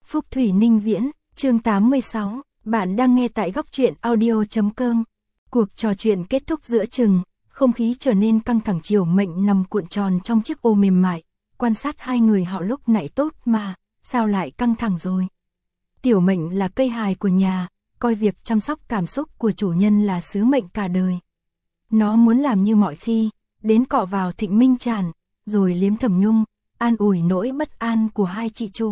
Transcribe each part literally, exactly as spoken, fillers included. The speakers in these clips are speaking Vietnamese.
Phúc Thủy Ninh Viễn, chương tám mươi sáu, bạn đang nghe tại góc truyện audio chấm com. Cuộc trò chuyện kết thúc giữa chừng, không khí trở nên căng thẳng. Chiều Mệnh nằm cuộn tròn trong chiếc ô mềm mại, quan sát hai người họ lúc nãy. Tốt mà, sao lại căng thẳng rồi? Tiểu Mệnh là cây hài của nhà, coi việc chăm sóc cảm xúc của chủ nhân là sứ mệnh cả đời. Nó muốn làm như mọi khi, đến cọ vào Thịnh Minh Tràn, rồi liếm Thẩm Nhung, an ủi nỗi bất an của hai chị chủ.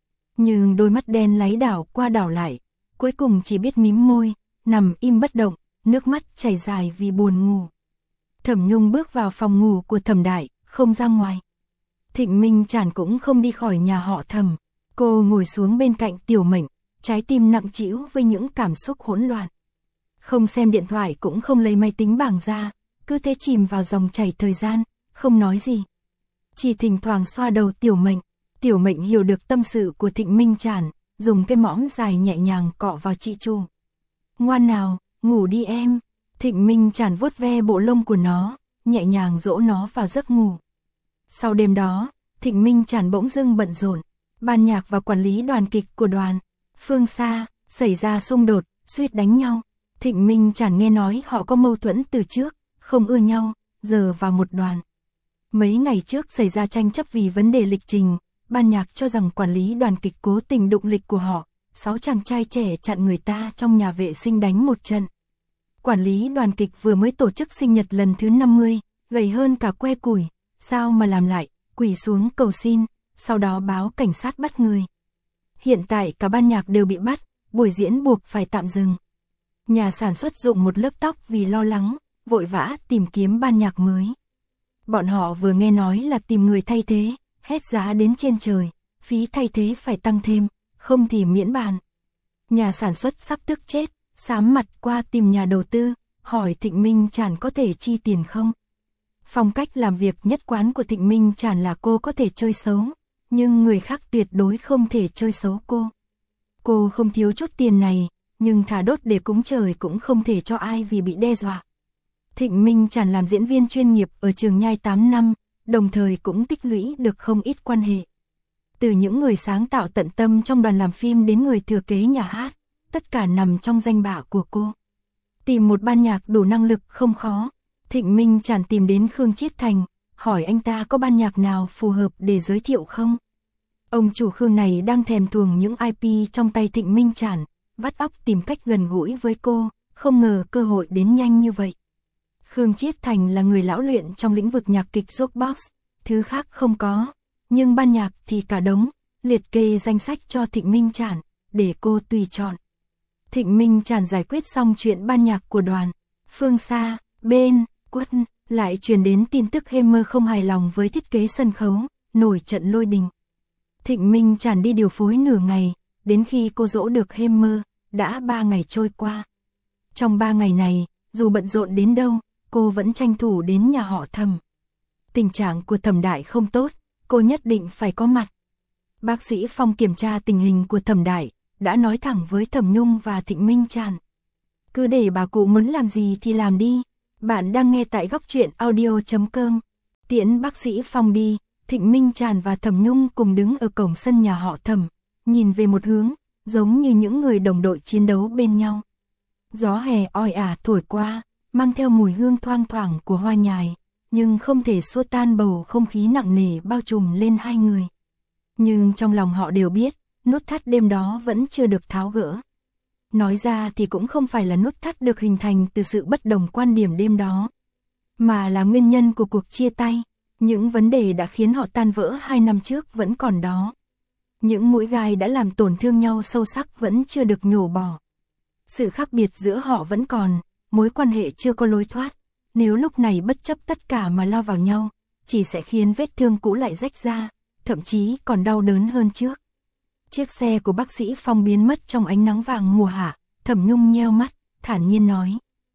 Nhưng đôi mắt đen láy đảo qua đảo lại, cuối cùng chỉ biết mím môi, nằm im bất động, nước mắt chảy dài vì buồn ngủ. Thẩm Nhung bước vào phòng ngủ của Thẩm Đại, không ra ngoài. Thịnh Minh Tràn cũng không đi khỏi nhà họ Thẩm. Cô ngồi xuống bên cạnh Tiểu Mệnh, trái tim nặng trĩu với những cảm xúc hỗn loạn. Không xem điện thoại cũng không lấy máy tính bảng ra, cứ thế chìm vào dòng chảy thời gian, không nói gì. Chỉ thỉnh thoảng xoa đầu Tiểu Mệnh. Tiểu Mệnh hiểu được tâm sự của Thịnh Minh Tràn, dùng cái mõm dài nhẹ nhàng cọ vào chị chủ. Ngoan nào, ngủ đi em. Thịnh Minh Tràn vuốt ve bộ lông của nó, nhẹ nhàng dỗ nó vào giấc ngủ. Sau đêm đó, Thịnh Minh Tràn bỗng dưng bận rộn. Ban nhạc và quản lý đoàn kịch của đoàn Phương Sa xảy ra xung đột, suýt đánh nhau. Thịnh Minh Tràn nghe nói họ có mâu thuẫn từ trước, không ưa nhau, giờ vào một đoàn. Mấy ngày trước xảy ra tranh chấp vì vấn đề lịch trình, ban nhạc cho rằng quản lý đoàn kịch cố tình đụng lịch của họ, sáu chàng trai trẻ chặn người ta trong nhà vệ sinh đánh một trận. Quản lý đoàn kịch vừa mới tổ chức sinh nhật lần thứ năm mươi, gầy hơn cả que củi, sao mà làm lại, quỳ xuống cầu xin, sau đó báo cảnh sát bắt người. Hiện tại cả ban nhạc đều bị bắt, buổi diễn buộc phải tạm dừng. Nhà sản xuất dụng một lớp tóc vì lo lắng, vội vã tìm kiếm ban nhạc mới. Bọn họ vừa nghe nói là tìm người thay thế, hét giá đến trên trời, phí thay thế phải tăng thêm, không thì miễn bàn. Nhà sản xuất sắp tức chết, xám mặt qua tìm nhà đầu tư, hỏi Thịnh Minh Tràn có thể chi tiền không. Phong cách làm việc nhất quán của Thịnh Minh Tràn là cô có thể chơi xấu, nhưng người khác tuyệt đối không thể chơi xấu cô. Cô không thiếu chút tiền này, nhưng thả đốt để cúng trời cũng không thể cho ai vì bị đe dọa. Thịnh Minh Tràn làm diễn viên chuyên nghiệp ở Trường Nhai tám năm, đồng thời cũng tích lũy được không ít quan hệ. Từ những người sáng tạo tận tâm trong đoàn làm phim đến người thừa kế nhà hát, tất cả nằm trong danh bạ của cô. Tìm một ban nhạc đủ năng lực không khó. Thịnh Minh Tràn tìm đến Khương Chiết Thành, hỏi anh ta có ban nhạc nào phù hợp để giới thiệu không. Ông chủ Khương này đang thèm thuồng những i pê trong tay Thịnh Minh Tràn, vắt óc tìm cách gần gũi với cô, không ngờ cơ hội đến nhanh như vậy. Khương Chiết Thành là người lão luyện trong lĩnh vực nhạc kịch jukebox, thứ khác không có, nhưng ban nhạc thì cả đống, liệt kê danh sách cho Thịnh Minh Tràn, để cô tùy chọn. Thịnh Minh Tràn giải quyết xong chuyện ban nhạc của đoàn Phương Sa, bên Quất lại truyền đến tin tức Hammer không hài lòng với thiết kế sân khấu, nổi trận lôi đình. Thịnh Minh Tràn đi điều phối nửa ngày, đến khi cô dỗ được Hammer, đã ba ngày trôi qua. Trong ba ngày này, dù bận rộn đến đâu, cô vẫn tranh thủ đến nhà họ Thẩm. Tình trạng của Thẩm Đại không tốt, cô nhất định phải có mặt. Bác sĩ Phong kiểm tra tình hình của Thẩm Đại, đã nói thẳng với Thẩm Nhung và Thịnh Minh Tràn. Cứ để bà cụ muốn làm gì thì làm đi. Bạn đang nghe tại góc truyện audio chấm com. Tiễn bác sĩ Phong đi, Thịnh Minh Tràn và Thẩm Nhung cùng đứng ở cổng sân nhà họ Thẩm, nhìn về một hướng, giống như những người đồng đội chiến đấu bên nhau. Gió hè oi ả thổi qua, mang theo mùi hương thoang thoảng của hoa nhài, nhưng không thể xua tan bầu không khí nặng nề bao trùm lên hai người. Nhưng trong lòng họ đều biết, nút thắt đêm đó vẫn chưa được tháo gỡ. Nói ra thì cũng không phải là nút thắt được hình thành từ sự bất đồng quan điểm đêm đó, mà là nguyên nhân của cuộc chia tay. Những vấn đề đã khiến họ tan vỡ hai năm trước vẫn còn đó. Những mũi gai đã làm tổn thương nhau sâu sắc vẫn chưa được nhổ bỏ. Sự khác biệt giữa họ vẫn còn, mối quan hệ chưa có lối thoát. Nếu lúc này bất chấp tất cả mà lao vào nhau, chỉ sẽ khiến vết thương cũ lại rách ra, thậm chí còn đau đớn hơn trước. Chiếc xe của bác sĩ Phong biến mất trong ánh nắng vàng mùa hạ, Thẩm Nhung nheo mắt, thản nhiên nói.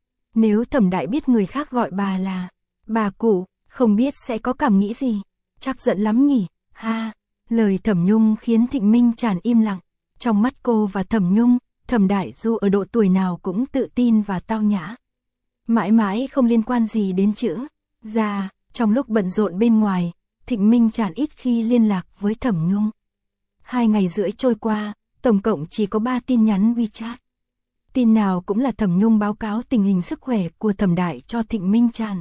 Nếu Thẩm Đại biết người khác gọi bà là bà cụ, không biết sẽ có cảm nghĩ gì, chắc giận lắm nhỉ, ha. Lời Thẩm Nhung khiến Thịnh Minh Tràn im lặng. Trong mắt cô và Thẩm Nhung, Thẩm Đại dù ở độ tuổi nào cũng tự tin và tao nhã. Mãi mãi không liên quan gì đến chữ già. Trong lúc bận rộn bên ngoài, Thịnh Minh Tràn ít khi liên lạc với Thẩm Nhung. Hai ngày rưỡi trôi qua, tổng cộng chỉ có ba tin nhắn WeChat. Tin nào cũng là Thẩm Nhung báo cáo tình hình sức khỏe của Thẩm Đại cho Thịnh Minh Tràn.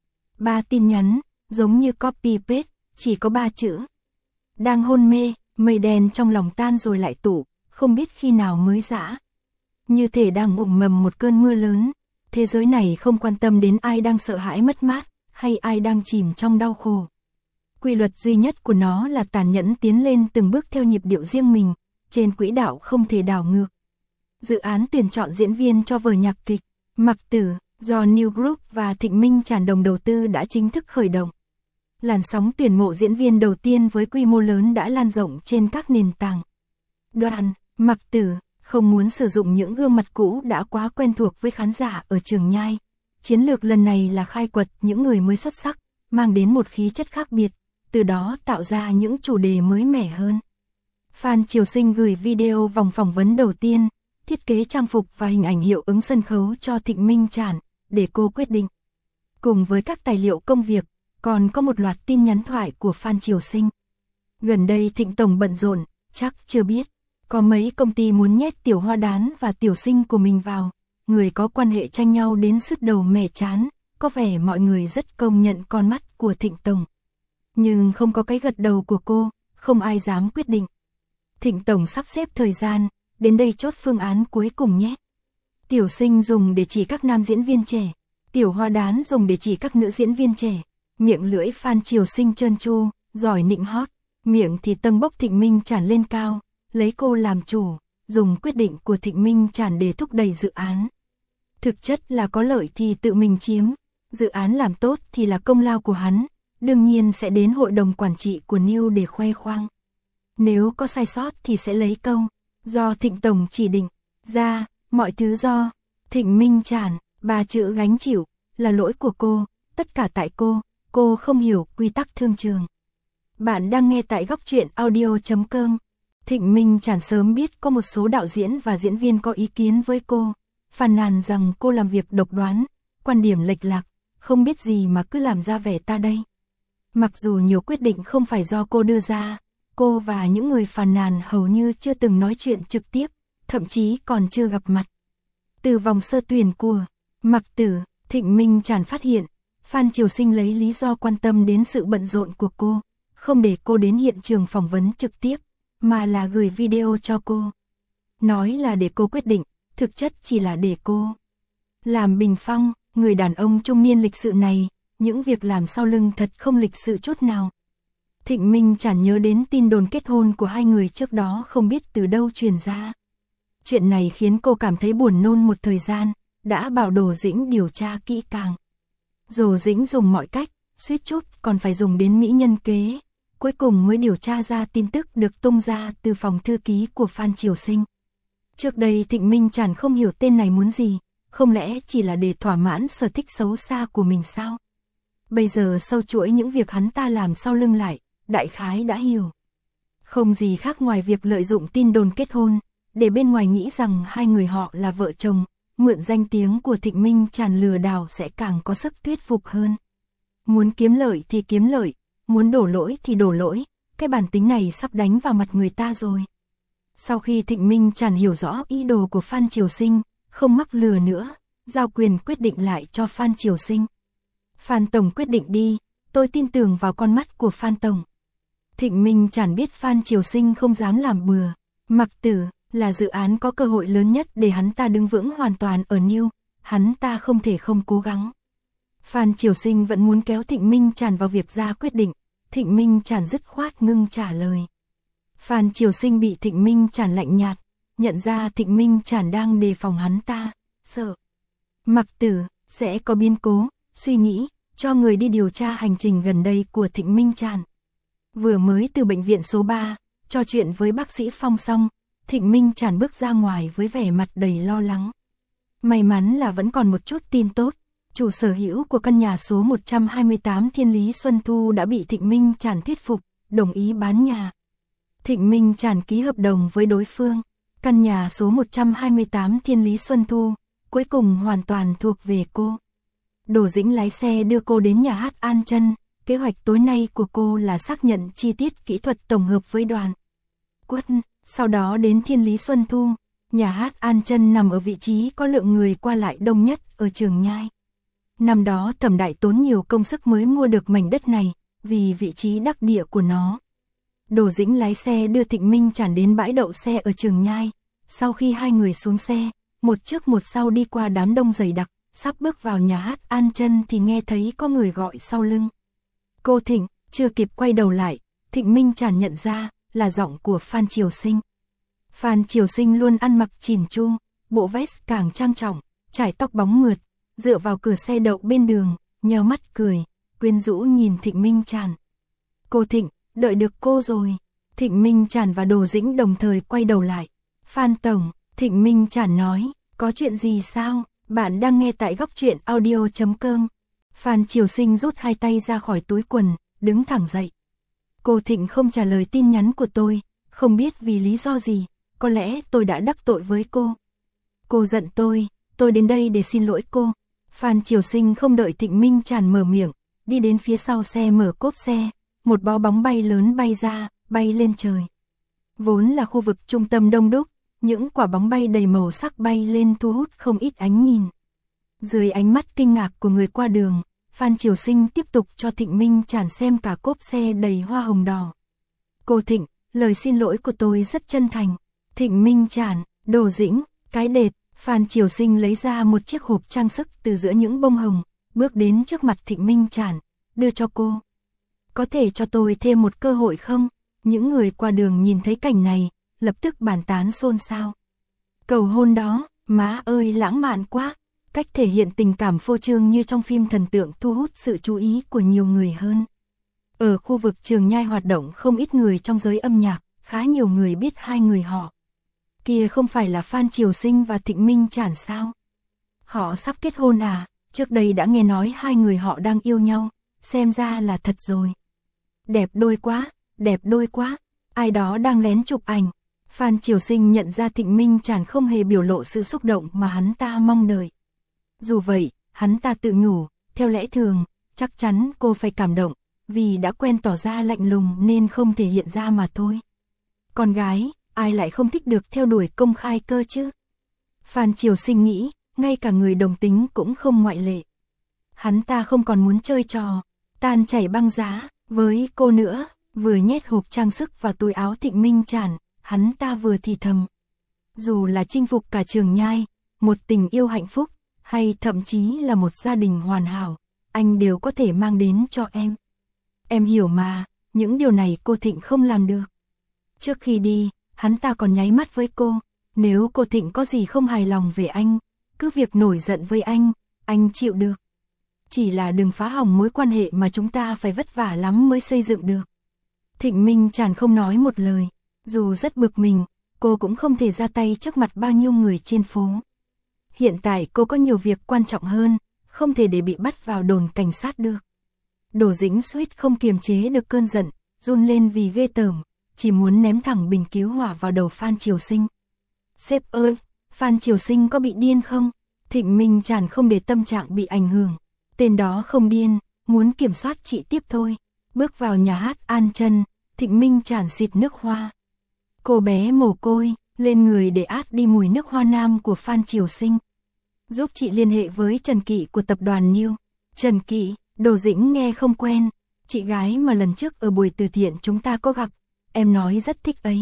Ba tin nhắn, giống như copy paste, chỉ có ba chữ. Đang hôn mê, mây đen trong lòng tan rồi lại tụ, không biết khi nào mới giã. Như thể đang ủng mầm một cơn mưa lớn, thế giới này không quan tâm đến ai đang sợ hãi mất mát, hay ai đang chìm trong đau khổ. Quy luật duy nhất của nó là tàn nhẫn tiến lên từng bước theo nhịp điệu riêng mình, trên quỹ đạo không thể đảo ngược. Dự án tuyển chọn diễn viên cho vở nhạc kịch Mặc Tử do New Group và Thịnh Minh Tràn đồng đầu tư đã chính thức khởi động. Làn sóng tuyển mộ diễn viên đầu tiên với quy mô lớn đã lan rộng trên các nền tảng. Đoàn Mặc Tử không muốn sử dụng những gương mặt cũ đã quá quen thuộc với khán giả ở Trường Nhai. Chiến lược lần này là khai quật những người mới xuất sắc, mang đến một khí chất khác biệt, từ đó tạo ra những chủ đề mới mẻ hơn. Phan Triều Sinh gửi video vòng phỏng vấn đầu tiên, thiết kế trang phục và hình ảnh hiệu ứng sân khấu cho Thịnh Minh Tràn, để cô quyết định. Cùng với các tài liệu công việc, còn có một loạt tin nhắn thoại của Phan Triều Sinh. Gần đây Thịnh Tổng bận rộn, chắc chưa biết, có mấy công ty muốn nhét Tiểu Hoa Đán và Tiểu Sinh của mình vào, người có quan hệ tranh nhau đến sứt đầu mẻ chán, có vẻ mọi người rất công nhận con mắt của Thịnh Tổng. Nhưng không có cái gật đầu của cô, không ai dám quyết định. Thịnh Tổng sắp xếp thời gian, đến đây chốt phương án cuối cùng nhé. Tiểu Sinh dùng để chỉ các nam diễn viên trẻ, Tiểu Hoa Đán dùng để chỉ các nữ diễn viên trẻ. Miệng lưỡi Phan Triều Sinh trơn tru, giỏi nịnh hót, miệng thì tâng bốc Thịnh Minh Tràn lên cao, lấy cô làm chủ, dùng quyết định của Thịnh Minh Tràn để thúc đẩy dự án. Thực chất là có lợi thì tự mình chiếm, dự án làm tốt thì là công lao của hắn, đương nhiên sẽ đến hội đồng quản trị của New để khoe khoang. Nếu có sai sót thì sẽ lấy câu, do Thịnh Tổng chỉ định, ra, mọi thứ do Thịnh Minh Tràn, ba chữ gánh chịu, là lỗi của cô, tất cả tại cô, cô không hiểu quy tắc thương trường. Bạn đang nghe tại góc truyện audio chấm com. Thịnh Minh Tràn sớm biết có một số đạo diễn và diễn viên có ý kiến với cô, phàn nàn rằng cô làm việc độc đoán, quan điểm lệch lạc, không biết gì mà cứ làm ra vẻ ta đây. Mặc dù nhiều quyết định không phải do cô đưa ra, cô và những người phàn nàn hầu như chưa từng nói chuyện trực tiếp, thậm chí còn chưa gặp mặt. Từ vòng sơ tuyển của Mặc Tử, Thịnh Minh Tràn phát hiện, Phan Triều Sinh lấy lý do quan tâm đến sự bận rộn của cô, không để cô đến hiện trường phỏng vấn trực tiếp, mà là gửi video cho cô. Nói là để cô quyết định, thực chất chỉ là để cô làm bình phong. Người đàn ông trung niên lịch sự này, những việc làm sau lưng thật không lịch sự chút nào. Thịnh Minh Tràn nhớ đến tin đồn kết hôn của hai người trước đó không biết từ đâu truyền ra. Chuyện này khiến cô cảm thấy buồn nôn một thời gian, đã bảo Đồ Dĩnh điều tra kỹ càng. Đồ Dĩnh dùng mọi cách, suýt chút còn phải dùng đến mỹ nhân kế, cuối cùng mới điều tra ra tin tức được tung ra từ phòng thư ký của Phan Triều Sinh. Trước đây Thịnh Minh Tràn không hiểu tên này muốn gì, không lẽ chỉ là để thỏa mãn sở thích xấu xa của mình sao? Bây giờ sâu chuỗi những việc hắn ta làm sau lưng lại, đại khái đã hiểu. Không gì khác ngoài việc lợi dụng tin đồn kết hôn, để bên ngoài nghĩ rằng hai người họ là vợ chồng, mượn danh tiếng của Thịnh Minh Tràn lừa đảo sẽ càng có sức thuyết phục hơn. Muốn kiếm lợi thì kiếm lợi, muốn đổ lỗi thì đổ lỗi, cái bản tính này sắp đánh vào mặt người ta rồi. Sau khi Thịnh Minh Tràn hiểu rõ ý đồ của Phan Triều Sinh, không mắc lừa nữa, giao quyền quyết định lại cho Phan Triều Sinh. Phan Tổng quyết định đi, tôi tin tưởng vào con mắt của Phan Tổng. Thịnh Minh Tràn biết Phan Triều Sinh không dám làm bừa, Mặc Tử là dự án có cơ hội lớn nhất để hắn ta đứng vững hoàn toàn ở New, hắn ta không thể không cố gắng. Phan Triều Sinh vẫn muốn kéo Thịnh Minh Tràn vào việc ra quyết định, Thịnh Minh Tràn dứt khoát ngưng trả lời. Phan Triều Sinh bị Thịnh Minh Tràn lạnh nhạt, nhận ra Thịnh Minh Tràn đang đề phòng hắn ta, sợ Mặc Tử sẽ có biến cố, suy nghĩ, cho người đi điều tra hành trình gần đây của Thịnh Minh Tràn. Vừa mới từ bệnh viện số ba, trò chuyện với bác sĩ Phong xong, Thịnh Minh Tràn bước ra ngoài với vẻ mặt đầy lo lắng. May mắn là vẫn còn một chút tin tốt, chủ sở hữu của căn nhà số một trăm hai mươi tám Thiên Lý Xuân Thu đã bị Thịnh Minh Tràn thuyết phục, đồng ý bán nhà. Thịnh Minh Tràn ký hợp đồng với đối phương, căn nhà số một trăm hai mươi tám Thiên Lý Xuân Thu, cuối cùng hoàn toàn thuộc về cô. Đồ Dĩnh lái xe đưa cô đến nhà hát An Chân, kế hoạch tối nay của cô là xác nhận chi tiết kỹ thuật tổng hợp với đoàn. Quất, sau đó đến Thiên Lý Xuân Thu. Nhà hát An Chân nằm ở vị trí có lượng người qua lại đông nhất ở Trường Nhai. Năm đó Thẩm Đại tốn nhiều công sức mới mua được mảnh đất này, vì vị trí đắc địa của nó. Đỗ Dĩnh lái xe đưa Thịnh Minh Trản đến bãi đậu xe ở Trường Nhai. Sau khi hai người xuống xe, một trước một sau đi qua đám đông dày đặc, sắp bước vào nhà hát An Chân thì nghe thấy có người gọi sau lưng. Cô Thịnh, chưa kịp quay đầu lại, Thịnh Minh Trản nhận ra là giọng của Phan Triều Sinh. Phan Triều Sinh luôn ăn mặc chỉn chu, bộ vest càng trang trọng, trải tóc bóng mượt, dựa vào cửa xe đậu bên đường, nheo mắt cười, quyến rũ nhìn Thịnh Minh Trản. Cô Thịnh, đợi được cô rồi. Thịnh Minh Trản và Đỗ Dĩnh đồng thời quay đầu lại. Phan Tổng, Thịnh Minh Trản nói, có chuyện gì sao? Bạn đang nghe tại góc truyện audio chấm com. Phan Triều Sinh rút hai tay ra khỏi túi quần, đứng thẳng dậy. Cô Thịnh không trả lời tin nhắn của tôi, không biết vì lý do gì, có lẽ tôi đã đắc tội với cô. Cô giận tôi, tôi đến đây để xin lỗi cô. Phan Triều Sinh không đợi Thịnh Minh Trản mở miệng, đi đến phía sau xe mở cốp xe, một bó bóng bay lớn bay ra, bay lên trời. Vốn là khu vực trung tâm đông đúc, những quả bóng bay đầy màu sắc bay lên thu hút không ít ánh nhìn. Dưới ánh mắt kinh ngạc của người qua đường, Phan Triều Sinh tiếp tục cho Thịnh Minh Trản xem cả cốp xe đầy hoa hồng đỏ. Cô Thịnh, lời xin lỗi của tôi rất chân thành. Thịnh Minh Trản, Đỗ Dĩnh, cái đệt. Phan Triều Sinh lấy ra một chiếc hộp trang sức từ giữa những bông hồng, bước đến trước mặt Thịnh Minh Trản, đưa cho cô. Có thể cho tôi thêm một cơ hội không? Những người qua đường nhìn thấy cảnh này, lập tức bàn tán xôn xao. Cầu hôn đó, má ơi lãng mạn quá, cách thể hiện tình cảm phô trương như trong phim thần tượng thu hút sự chú ý của nhiều người hơn. Ở khu vực Trường Nhai hoạt động không ít người trong giới âm nhạc, khá nhiều người biết hai người họ. Kia không phải là Phan Triều Sinh và Thịnh Minh Trản sao? Họ sắp kết hôn à? Trước đây đã nghe nói hai người họ đang yêu nhau, xem ra là thật rồi. Đẹp đôi quá, đẹp đôi quá, ai đó đang lén chụp ảnh. Phan Triều Sinh nhận ra Thịnh Minh Trản không hề biểu lộ sự xúc động mà hắn ta mong đợi. Dù vậy, hắn ta tự nhủ, theo lẽ thường, chắc chắn cô phải cảm động, vì đã quen tỏ ra lạnh lùng nên không thể hiện ra mà thôi. Con gái, ai lại không thích được theo đuổi công khai cơ chứ? Phan Triều Sinh nghĩ, ngay cả người đồng tính cũng không ngoại lệ. Hắn ta không còn muốn chơi trò tan chảy băng giá với cô nữa, vừa nhét hộp trang sức vào túi áo Thịnh Minh Trản, hắn ta vừa thì thầm. Dù là chinh phục cả Trường Nhai, một tình yêu hạnh phúc, hay thậm chí là một gia đình hoàn hảo, anh đều có thể mang đến cho em. Em hiểu mà, những điều này cô Thịnh không làm được. Trước khi đi, hắn ta còn nháy mắt với cô, nếu cô Thịnh có gì không hài lòng về anh, cứ việc nổi giận với anh, anh chịu được. Chỉ là đừng phá hỏng mối quan hệ mà chúng ta phải vất vả lắm mới xây dựng được. Thịnh Minh Trản không nói một lời, dù rất bực mình, cô cũng không thể ra tay trước mặt bao nhiêu người trên phố. Hiện tại cô có nhiều việc quan trọng hơn, không thể để bị bắt vào đồn cảnh sát được. Đỗ Dĩnh suýt không kiềm chế được cơn giận, run lên vì ghê tởm, chỉ muốn ném thẳng bình cứu hỏa vào đầu Phan Triều Sinh. Sếp ơi, Phan Triều Sinh có bị điên không? Thịnh Minh Trản không để tâm trạng bị ảnh hưởng. Tên đó không điên, muốn kiểm soát chị tiếp thôi. Bước vào nhà hát An Chân, Thịnh Minh Trản xịt nước hoa. Cô bé mồ côi, lên người để át đi mùi nước hoa nam của Phan Triều Sinh. Giúp chị liên hệ với Trần Kỵ của tập đoàn Niêu. Trần Kỵ, Đỗ Dĩnh nghe không quen, chị gái mà lần trước ở buổi từ thiện chúng ta có gặp, em nói rất thích ấy.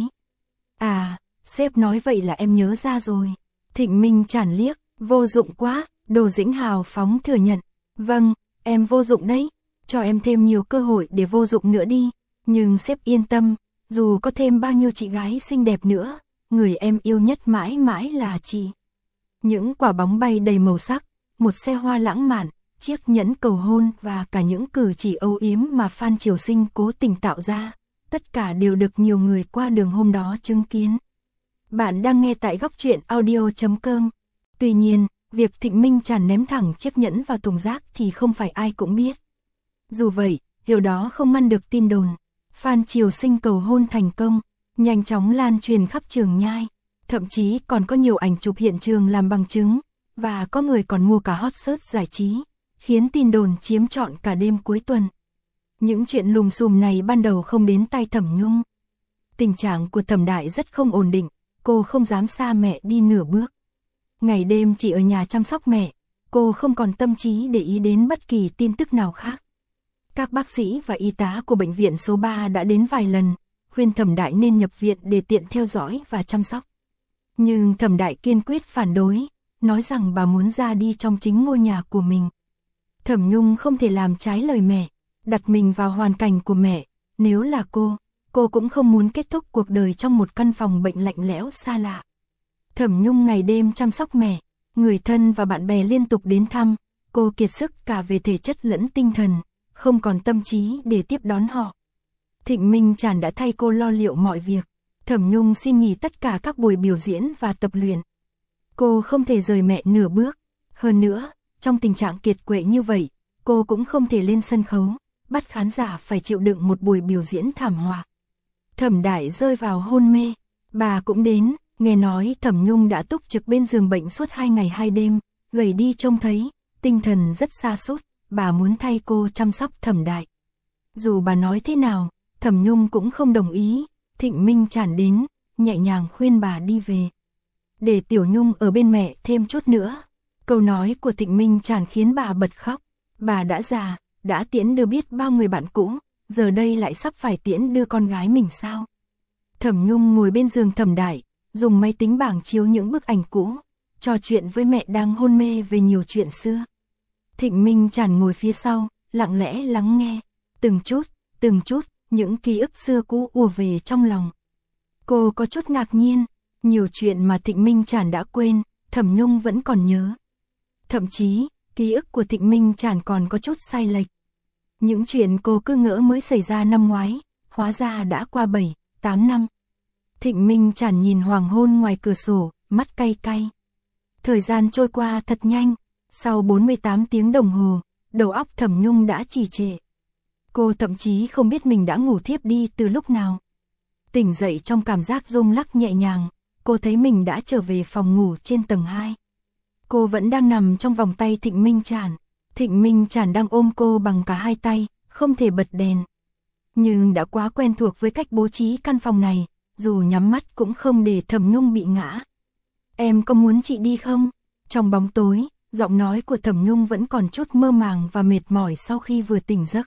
À, sếp nói vậy là em nhớ ra rồi. Thịnh Minh Trản liếc, vô dụng quá, Đỗ Dĩnh hào phóng thừa nhận. Vâng, em vô dụng đấy, cho em thêm nhiều cơ hội để vô dụng nữa đi, nhưng sếp yên tâm, dù có thêm bao nhiêu chị gái xinh đẹp nữa, người em yêu nhất mãi mãi là chị. Những quả bóng bay đầy màu sắc, một xe hoa lãng mạn, chiếc nhẫn cầu hôn và cả những cử chỉ âu yếm mà Phan Triều Sinh cố tình tạo ra, tất cả đều được nhiều người qua đường hôm đó chứng kiến. Bạn đang nghe tại góc truyện audio chấm com. Tuy nhiên, việc Thịnh Minh Trản ném thẳng chiếc nhẫn vào thùng rác thì không phải ai cũng biết. Dù vậy, điều đó không ngăn được tin đồn. Phan Triều Sinh cầu hôn thành công, nhanh chóng lan truyền khắp Trường Nhai. Thậm chí còn có nhiều ảnh chụp hiện trường làm bằng chứng, và có người còn mua cả hot search giải trí, khiến tin đồn chiếm trọn cả đêm cuối tuần. Những chuyện lùm xùm này ban đầu không đến tai Thẩm Nhung. Tình trạng của Thẩm Đại rất không ổn định, cô không dám xa mẹ đi nửa bước. Ngày đêm chỉ ở nhà chăm sóc mẹ, cô không còn tâm trí để ý đến bất kỳ tin tức nào khác. Các bác sĩ và y tá của bệnh viện số ba đã đến vài lần, khuyên Thẩm Đại nên nhập viện để tiện theo dõi và chăm sóc. Nhưng Thẩm Đại kiên quyết phản đối, nói rằng bà muốn ra đi trong chính ngôi nhà của mình. Thẩm Nhung không thể làm trái lời mẹ, đặt mình vào hoàn cảnh của mẹ, nếu là cô, cô cũng không muốn kết thúc cuộc đời trong một căn phòng bệnh lạnh lẽo xa lạ. Thẩm Nhung ngày đêm chăm sóc mẹ, người thân và bạn bè liên tục đến thăm, cô kiệt sức cả về thể chất lẫn tinh thần, không còn tâm trí để tiếp đón họ. Thịnh Minh Tràn đã thay cô lo liệu mọi việc, Thẩm Nhung xin nghỉ tất cả các buổi biểu diễn và tập luyện. Cô không thể rời mẹ nửa bước, hơn nữa, trong tình trạng kiệt quệ như vậy, cô cũng không thể lên sân khấu, bắt khán giả phải chịu đựng một buổi biểu diễn thảm họa. Thẩm Đại rơi vào hôn mê, bà cũng đến, nghe nói Thẩm Nhung đã túc trực bên giường bệnh suốt hai ngày hai đêm, gầy đi trông thấy, tinh thần rất sa sút, bà muốn thay cô chăm sóc Thẩm Đại. Dù bà nói thế nào, Thẩm Nhung cũng không đồng ý, Thịnh Minh Tràn đến, nhẹ nhàng khuyên bà đi về. Để Tiểu Nhung ở bên mẹ thêm chút nữa. Câu nói của Thịnh Minh Tràn khiến bà bật khóc, bà đã già, đã tiễn đưa biết bao người bạn cũ, giờ đây lại sắp phải tiễn đưa con gái mình sao. Thẩm Nhung ngồi bên giường Thẩm Đại, dùng máy tính bảng chiếu những bức ảnh cũ, trò chuyện với mẹ đang hôn mê về nhiều chuyện xưa. Thịnh Minh Tràn ngồi phía sau, lặng lẽ lắng nghe, từng chút, từng chút, những ký ức xưa cũ ùa về trong lòng. Cô có chút ngạc nhiên, nhiều chuyện mà Thịnh Minh Tràn đã quên, Thẩm Nhung vẫn còn nhớ. Thậm chí, ký ức của Thịnh Minh Tràn còn có chút sai lệch. Những chuyện cô cứ ngỡ mới xảy ra năm ngoái, hóa ra đã qua bảy, tám năm. Thịnh Minh Tràn nhìn hoàng hôn ngoài cửa sổ, mắt cay cay. Thời gian trôi qua thật nhanh, sau bốn mươi tám tiếng đồng hồ, đầu óc Thẩm Nhung đã trì trệ. Cô thậm chí không biết mình đã ngủ thiếp đi từ lúc nào. Tỉnh dậy trong cảm giác rung lắc nhẹ nhàng, cô thấy mình đã trở về phòng ngủ trên tầng hai. Cô vẫn đang nằm trong vòng tay Thịnh Minh Tràn. Thịnh Minh Tràn đang ôm cô bằng cả hai tay, không thể bật đèn. Nhưng đã quá quen thuộc với cách bố trí căn phòng này, dù nhắm mắt cũng không để Thẩm Nhung bị ngã. Em có muốn chị đi không? Trong bóng tối, giọng nói của Thẩm Nhung vẫn còn chút mơ màng và mệt mỏi sau khi vừa tỉnh giấc.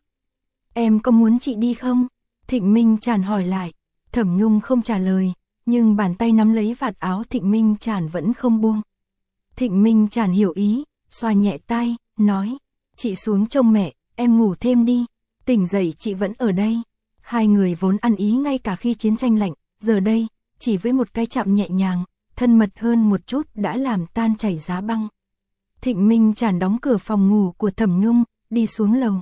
Em có muốn chị đi không? Thịnh Minh Tràn hỏi lại. Thẩm Nhung không trả lời, nhưng bàn tay nắm lấy vạt áo Thịnh Minh Tràn vẫn không buông. Thịnh Minh Tràn hiểu ý, xoa nhẹ tay, nói, chị xuống trông mẹ, em ngủ thêm đi, tỉnh dậy chị vẫn ở đây. Hai người vốn ăn ý ngay cả khi chiến tranh lạnh, giờ đây, chỉ với một cái chạm nhẹ nhàng, thân mật hơn một chút đã làm tan chảy giá băng. Thịnh Minh Tràn đóng cửa phòng ngủ của Thẩm Nhung, đi xuống lầu.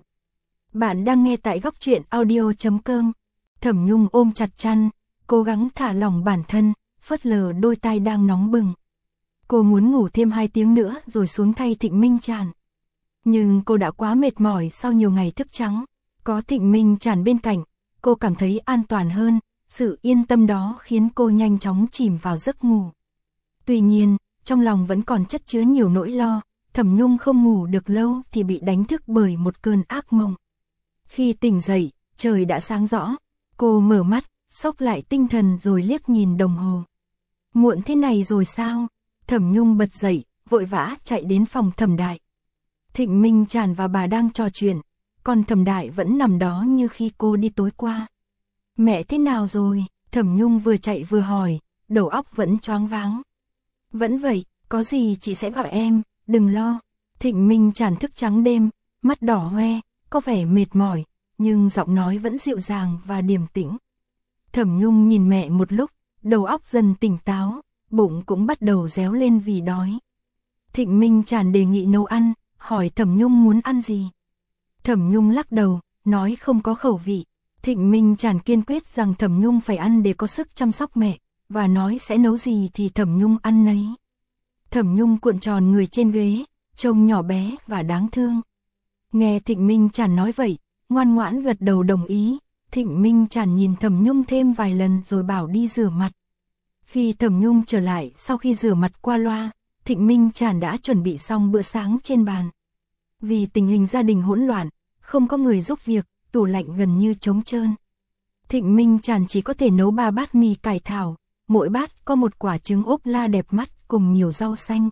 Bạn đang nghe tại góc truyện audio chấm com. Thẩm Nhung ôm chặt chăn, cố gắng thả lỏng bản thân, phớt lờ đôi tai đang nóng bừng. Cô muốn ngủ thêm hai tiếng nữa rồi xuống thay Thịnh Minh Tràn. Nhưng cô đã quá mệt mỏi sau nhiều ngày thức trắng. Có Thịnh Minh Tràn bên cạnh, cô cảm thấy an toàn hơn, sự yên tâm đó khiến cô nhanh chóng chìm vào giấc ngủ. Tuy nhiên, trong lòng vẫn còn chất chứa nhiều nỗi lo, Thẩm Nhung không ngủ được lâu thì bị đánh thức bởi một cơn ác mộng. Khi tỉnh dậy, trời đã sáng rõ, cô mở mắt, xốc lại tinh thần rồi liếc nhìn đồng hồ. Muộn thế này rồi sao? Thẩm Nhung bật dậy, vội vã chạy đến phòng Thẩm Đại. Thịnh Minh Tràn và bà đang trò chuyện, còn Thẩm Đại vẫn nằm đó như khi cô đi tối qua. Mẹ thế nào rồi? Thẩm Nhung vừa chạy vừa hỏi, đầu óc vẫn choáng váng. Vẫn vậy, có gì chị sẽ gọi em, đừng lo. Thịnh Minh Tràn thức trắng đêm, mắt đỏ hoe, có vẻ mệt mỏi, nhưng giọng nói vẫn dịu dàng và điềm tĩnh. Thẩm Nhung nhìn mẹ một lúc, đầu óc dần tỉnh táo, bụng cũng bắt đầu réo lên vì đói. Thịnh Minh Tràn đề nghị nấu ăn, hỏi Thẩm Nhung muốn ăn gì. Thẩm Nhung lắc đầu, nói không có khẩu vị. Thịnh Minh Tràn kiên quyết rằng Thẩm Nhung phải ăn để có sức chăm sóc mẹ, và nói sẽ nấu gì thì Thẩm Nhung ăn nấy. Thẩm Nhung cuộn tròn người trên ghế, trông nhỏ bé và đáng thương. Nghe Thịnh Minh Tràn nói vậy, ngoan ngoãn gật đầu đồng ý. Thịnh Minh Tràn nhìn Thẩm Nhung thêm vài lần rồi bảo đi rửa mặt. Khi Thẩm Nhung trở lại sau khi rửa mặt qua loa, Thịnh Minh Tràn đã chuẩn bị xong bữa sáng trên bàn. Vì tình hình gia đình hỗn loạn, không có người giúp việc, tủ lạnh gần như trống trơn. Thịnh Minh Tràn chỉ có thể nấu ba bát mì cải thảo, mỗi bát có một quả trứng ốp la đẹp mắt cùng nhiều rau xanh.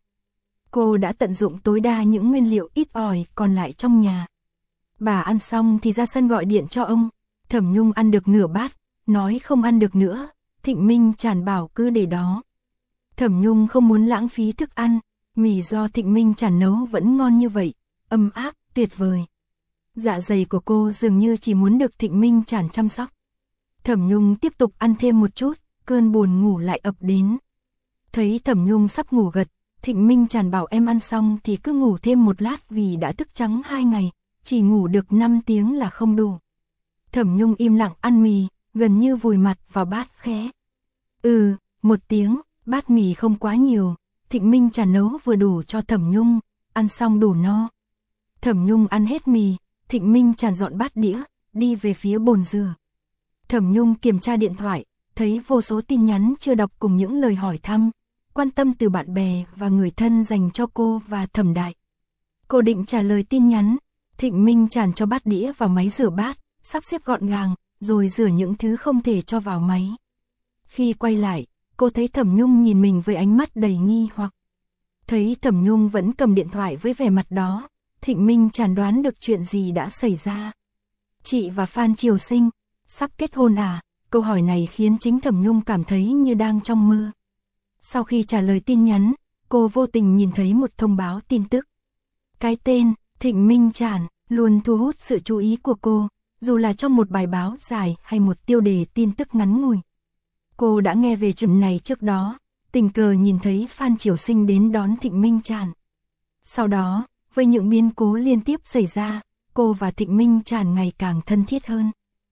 Cô đã tận dụng tối đa những nguyên liệu ít ỏi còn lại trong nhà. Bà ăn xong thì ra sân gọi điện cho ông. Thẩm Nhung ăn được nửa bát, nói không ăn được nữa. Thịnh Minh Tràn bảo cứ để đó. Thẩm Nhung không muốn lãng phí thức ăn, mì do Thịnh Minh Tràn nấu vẫn ngon như vậy, ấm áp, tuyệt vời. Dạ dày của cô dường như chỉ muốn được Thịnh Minh Tràn chăm sóc. Thẩm Nhung tiếp tục ăn thêm một chút, cơn buồn ngủ lại ập đến. Thấy Thẩm Nhung sắp ngủ gật, Thịnh Minh Tràn bảo em ăn xong thì cứ ngủ thêm một lát vì đã thức trắng hai ngày, chỉ ngủ được năm tiếng là không đủ. Thẩm Nhung im lặng ăn mì, gần như vùi mặt vào bát khẽ. Ừ, một tiếng, bát mì không quá nhiều, Thịnh Minh Tràn nấu vừa đủ cho Thẩm Nhung, ăn xong đủ no. Thẩm Nhung ăn hết mì, Thịnh Minh Tràn dọn bát đĩa, đi về phía bồn rửa. Thẩm Nhung kiểm tra điện thoại, thấy vô số tin nhắn chưa đọc cùng những lời hỏi thăm, quan tâm từ bạn bè và người thân dành cho cô và Thẩm Đại. Cô định trả lời tin nhắn, Thịnh Minh Tràn cho bát đĩa vào máy rửa bát, sắp xếp gọn gàng, rồi rửa những thứ không thể cho vào máy. Khi quay lại, cô thấy Thẩm Nhung nhìn mình với ánh mắt đầy nghi hoặc. Thấy Thẩm Nhung vẫn cầm điện thoại với vẻ mặt đó, Thịnh Minh Tràn đoán được chuyện gì đã xảy ra. Chị và Phan Triều Sinh, sắp kết hôn à? Câu hỏi này khiến chính Thẩm Nhung cảm thấy như đang trong mơ. Sau khi trả lời tin nhắn, cô vô tình nhìn thấy một thông báo tin tức. Cái tên, Thịnh Minh Tràn, luôn thu hút sự chú ý của cô, dù là trong một bài báo dài hay một tiêu đề tin tức ngắn ngủi. Cô đã nghe về chuyện này trước đó, tình cờ nhìn thấy Phan Triều Sinh đến đón Thịnh Minh Tràn. Sau đó, với những biến cố liên tiếp xảy ra, cô và Thịnh Minh Tràn ngày càng thân thiết hơn.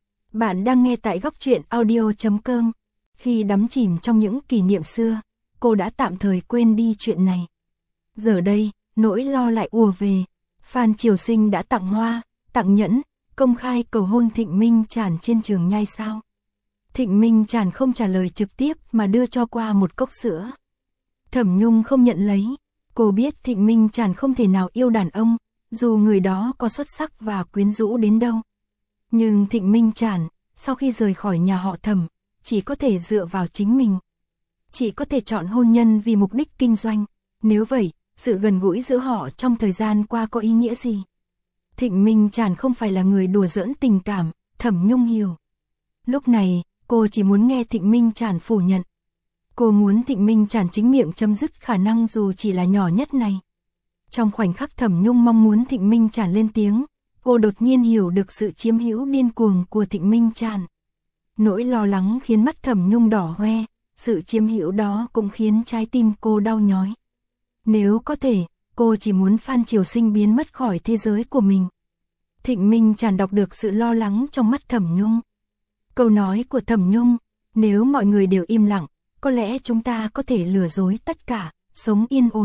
Bạn đang nghe tại góc truyện audio chấm com. Khi đắm chìm trong những kỷ niệm xưa, cô đã tạm thời quên đi chuyện này. Giờ đây, nỗi lo lại ùa về. Phan Triều Sinh đã tặng hoa, tặng nhẫn, công khai cầu hôn Thịnh Minh Tràn trên trường nhai sao. Thịnh Minh Tràn không trả lời trực tiếp mà đưa cho qua một cốc sữa. Thẩm Nhung không nhận lấy. Cô biết Thịnh Minh Tràn không thể nào yêu đàn ông, dù người đó có xuất sắc và quyến rũ đến đâu. Nhưng Thịnh Minh Tràn, sau khi rời khỏi nhà họ Thẩm, chỉ có thể dựa vào chính mình. Chỉ có thể chọn hôn nhân vì mục đích kinh doanh. Nếu vậy, sự gần gũi giữa họ trong thời gian qua có ý nghĩa gì? Thịnh Minh Tràn không phải là người đùa giỡn tình cảm, Thẩm Nhung hiểu. Lúc này, cô chỉ muốn nghe Thịnh Minh Tràn phủ nhận. Cô muốn Thịnh Minh Tràn chính miệng chấm dứt khả năng dù chỉ là nhỏ nhất này. Trong khoảnh khắc Thẩm Nhung mong muốn Thịnh Minh Tràn lên tiếng, cô đột nhiên hiểu được sự chiếm hữu điên cuồng của Thịnh Minh Tràn. Nỗi lo lắng khiến mắt Thẩm Nhung đỏ hoe, sự chiếm hữu đó cũng khiến trái tim cô đau nhói. Nếu có thể, cô chỉ muốn Phan Triều Sinh biến mất khỏi thế giới của mình. Thịnh Minh Tràn đọc được sự lo lắng trong mắt Thẩm Nhung. Câu nói của Thẩm Nhung, nếu mọi người đều im lặng, có lẽ chúng ta có thể lừa dối tất cả, sống yên ổn.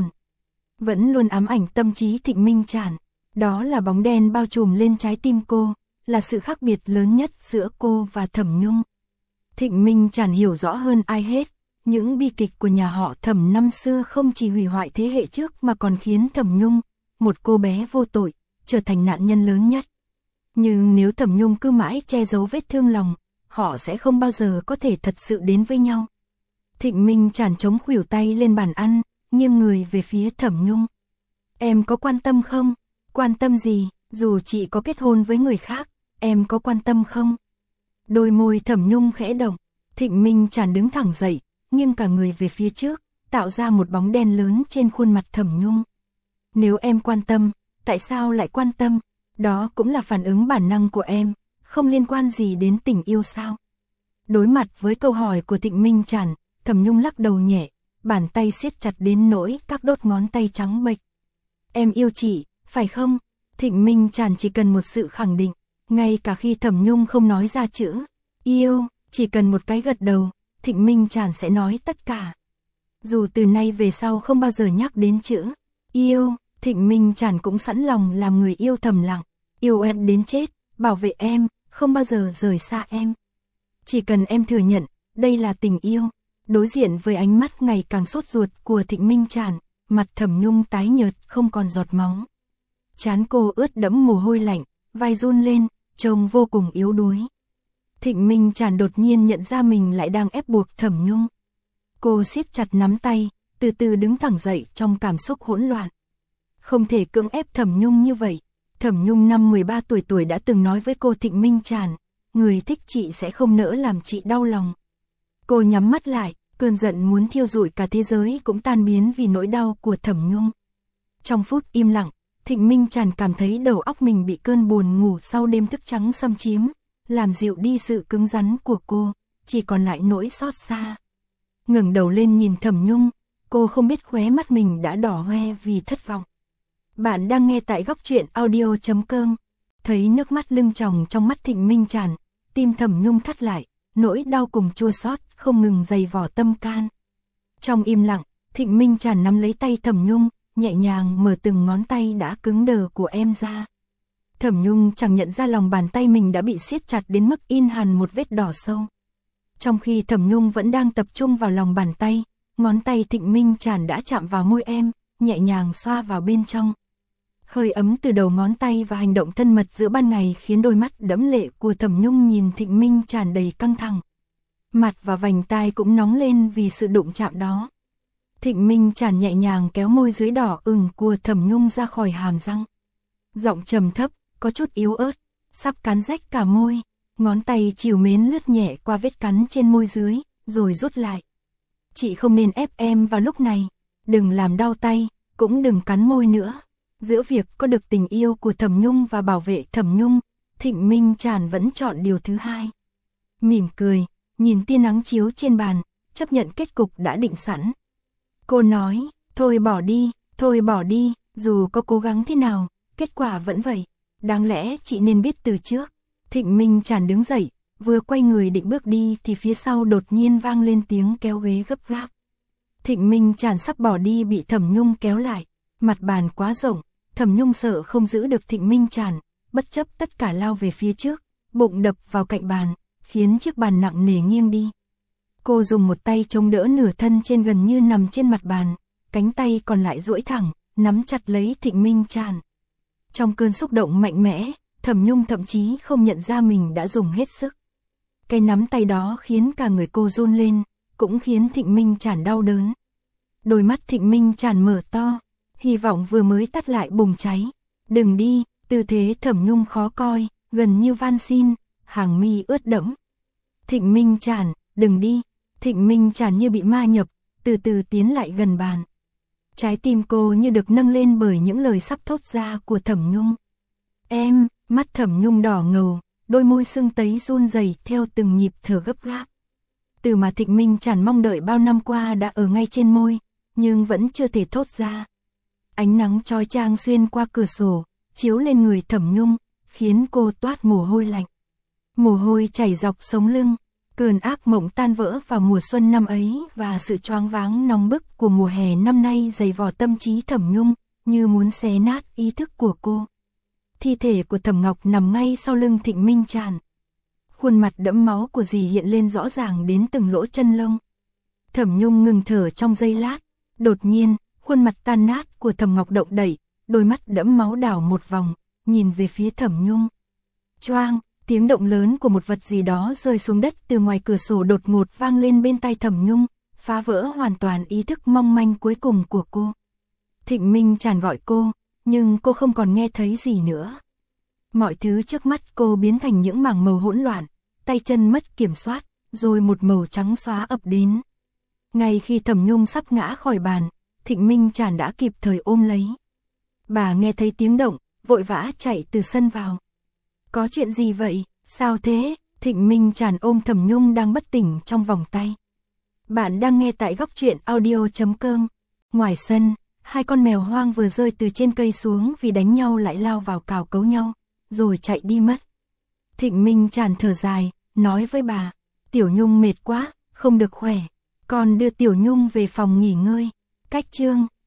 Vẫn luôn ám ảnh tâm trí Thịnh Minh Tràn. Đó là bóng đen bao trùm lên trái tim cô, là sự khác biệt lớn nhất giữa cô và Thẩm Nhung. Thịnh Minh Tràn hiểu rõ hơn ai hết, những bi kịch của nhà họ Thẩm năm xưa không chỉ hủy hoại thế hệ trước mà còn khiến Thẩm Nhung, một cô bé vô tội, trở thành nạn nhân lớn nhất. Nhưng nếu Thẩm Nhung cứ mãi che giấu vết thương lòng, họ sẽ không bao giờ có thể thật sự đến với nhau. Thịnh Minh Tràn chống khuỷu tay lên bàn ăn, nghiêng người về phía Thẩm Nhung. Em có quan tâm không? Quan tâm gì? Dù chị có kết hôn với người khác, em có quan tâm không? Đôi môi Thẩm Nhung khẽ động. Thịnh Minh Tràn đứng thẳng dậy, nghiêng cả người về phía trước, tạo ra một bóng đen lớn trên khuôn mặt Thẩm Nhung. Nếu em quan tâm, tại sao lại quan tâm? Đó cũng là phản ứng bản năng của em, không liên quan gì đến tình yêu sao? Đối mặt với câu hỏi của Thịnh Minh Tràn, Thẩm Nhung lắc đầu nhẹ, bàn tay siết chặt đến nỗi các đốt ngón tay trắng bệch. Em yêu chị, phải không? Thịnh Minh Tràn chỉ cần một sự khẳng định, ngay cả khi Thẩm Nhung không nói ra chữ yêu, chỉ cần một cái gật đầu, Thịnh Minh Tràn sẽ nói tất cả. Dù từ nay về sau không bao giờ nhắc đến chữ yêu, Thịnh Minh Tràn cũng sẵn lòng làm người yêu thầm lặng, yêu em đến chết, bảo vệ em, không bao giờ rời xa em. Chỉ cần em thừa nhận, đây là tình yêu. Đối diện với ánh mắt ngày càng sốt ruột của Thịnh Minh Tràn, mặt Thẩm Nhung tái nhợt không còn giọt máu. Trán cô ướt đẫm mồ hôi lạnh, vai run lên, trông vô cùng yếu đuối. Thịnh Minh Tràn đột nhiên nhận ra mình lại đang ép buộc Thẩm Nhung. Cô siết chặt nắm tay, từ từ đứng thẳng dậy trong cảm xúc hỗn loạn. Không thể cưỡng ép Thẩm Nhung như vậy. Thẩm Nhung năm mười ba tuổi tuổi đã từng nói với cô Thịnh Minh Tràn, người thích chị sẽ không nỡ làm chị đau lòng. Cô nhắm mắt lại, cơn giận muốn thiêu rụi cả thế giới cũng tan biến vì nỗi đau của Thẩm Nhung. Trong phút im lặng, Thịnh Minh Tràn cảm thấy đầu óc mình bị cơn buồn ngủ sau đêm thức trắng xâm chiếm, làm dịu đi sự cứng rắn của cô, chỉ còn lại nỗi xót xa. Ngẩng đầu lên nhìn Thẩm Nhung, cô không biết khóe mắt mình đã đỏ hoe vì thất vọng. Bạn đang nghe tại góc truyện audio chấm com. Thấy nước mắt lưng tròng trong mắt Thịnh Minh Tràn, tim Thẩm Nhung thắt lại, nỗi đau cùng chua xót không ngừng dày vò tâm can. Trong im lặng, Thịnh Minh Tràn nắm lấy tay Thẩm Nhung, nhẹ nhàng mở từng ngón tay đã cứng đờ của em ra. Thẩm Nhung chẳng nhận ra lòng bàn tay mình đã bị siết chặt đến mức in hằn một vết đỏ sâu. Trong khi Thẩm Nhung vẫn đang tập trung vào lòng bàn tay, ngón tay Thịnh Minh Tràn đã chạm vào môi em, nhẹ nhàng xoa vào bên trong. Hơi ấm từ đầu ngón tay và hành động thân mật giữa ban ngày khiến đôi mắt đẫm lệ của Thẩm Nhung nhìn Thịnh Minh Tràn đầy căng thẳng. Mặt và vành tai cũng nóng lên vì sự đụng chạm đó. Thịnh Minh Tràn nhẹ nhàng kéo môi dưới đỏ ửng của Thẩm Nhung ra khỏi hàm răng. Giọng trầm thấp, có chút yếu ớt, sắp cắn rách cả môi. Ngón tay trìu mến lướt nhẹ qua vết cắn trên môi dưới, rồi rút lại. Chị không nên ép em vào lúc này. Đừng làm đau tay, cũng đừng cắn môi nữa. Giữa việc có được tình yêu của Thẩm Nhung và bảo vệ Thẩm Nhung, Thịnh Minh Tràn vẫn chọn điều thứ hai. Mỉm cười, nhìn tia nắng chiếu trên bàn, chấp nhận kết cục đã định sẵn. Cô nói, thôi bỏ đi, thôi bỏ đi, dù có cố gắng thế nào, kết quả vẫn vậy. Đáng lẽ chị nên biết từ trước. Thịnh Minh Tràn đứng dậy, vừa quay người định bước đi thì phía sau đột nhiên vang lên tiếng kéo ghế gấp gáp. Thịnh Minh Tràn sắp bỏ đi bị Thẩm Nhung kéo lại. Mặt bàn quá rộng, Thẩm Nhung sợ không giữ được Thịnh Minh Tràn, bất chấp tất cả lao về phía trước, bụng đập vào cạnh bàn, khiến chiếc bàn nặng nề nghiêng đi. Cô dùng một tay chống đỡ nửa thân trên gần như nằm trên mặt bàn, cánh tay còn lại duỗi thẳng, nắm chặt lấy Thịnh Minh Tràn. Trong cơn xúc động mạnh mẽ, Thẩm Nhung thậm chí không nhận ra mình đã dùng hết sức. Cái nắm tay đó khiến cả người cô run lên, cũng khiến Thịnh Minh Tràn đau đớn. Đôi mắt Thịnh Minh Tràn mở to, hy vọng vừa mới tắt lại bùng cháy. Đừng đi, tư thế Thẩm Nhung khó coi, gần như van xin, hàng mi ướt đẫm. Thịnh Minh Tràn, đừng đi. Thịnh Minh Tràn như bị ma nhập, từ từ tiến lại gần bàn. Trái tim cô như được nâng lên bởi những lời sắp thốt ra của Thẩm Nhung. Em, mắt Thẩm Nhung đỏ ngầu, đôi môi sưng tấy run rẩy theo từng nhịp thở gấp gáp. Từ mà Thịnh Minh Tràn mong đợi bao năm qua đã ở ngay trên môi, nhưng vẫn chưa thể thốt ra. Ánh nắng chói chang xuyên qua cửa sổ, chiếu lên người Thẩm Nhung, khiến cô toát mồ hôi lạnh. Mồ hôi chảy dọc sống lưng, cơn ác mộng tan vỡ vào mùa xuân năm ấy và sự choáng váng nóng bức của mùa hè năm nay dày vò tâm trí Thẩm Nhung, như muốn xé nát ý thức của cô. Thi thể của Thẩm Ngọc nằm ngay sau lưng Thịnh Minh Tràn. Khuôn mặt đẫm máu của dì hiện lên rõ ràng đến từng lỗ chân lông. Thẩm Nhung ngừng thở trong giây lát, đột nhiên, khuôn mặt tan nát của Thẩm Ngọc động đậy, đôi mắt đẫm máu đảo một vòng, nhìn về phía Thẩm Nhung. Choang, tiếng động lớn của một vật gì đó rơi xuống đất từ ngoài cửa sổ đột ngột vang lên bên tai Thẩm Nhung, phá vỡ hoàn toàn ý thức mong manh cuối cùng của cô. Thịnh Minh Tràn gọi cô, nhưng cô không còn nghe thấy gì nữa. Mọi thứ trước mắt cô biến thành những mảng màu hỗn loạn, tay chân mất kiểm soát, rồi một màu trắng xóa ập đến. Ngay khi Thẩm Nhung sắp ngã khỏi bàn, Thịnh Minh Tràn đã kịp thời ôm lấy. Bà nghe thấy tiếng động, vội vã chạy từ sân vào. Có chuyện gì vậy, sao thế? Thịnh Minh Tràn ôm Thẩm Nhung đang bất tỉnh trong vòng tay. Bạn đang nghe tại góc truyện audio chấm com. Ngoài sân, hai con mèo hoang vừa rơi từ trên cây xuống vì đánh nhau lại lao vào cào cấu nhau, rồi chạy đi mất. Thịnh Minh Tràn thở dài, nói với bà, Tiểu Nhung mệt quá, không được khỏe. Con đưa Tiểu Nhung về phòng nghỉ ngơi. Cách chương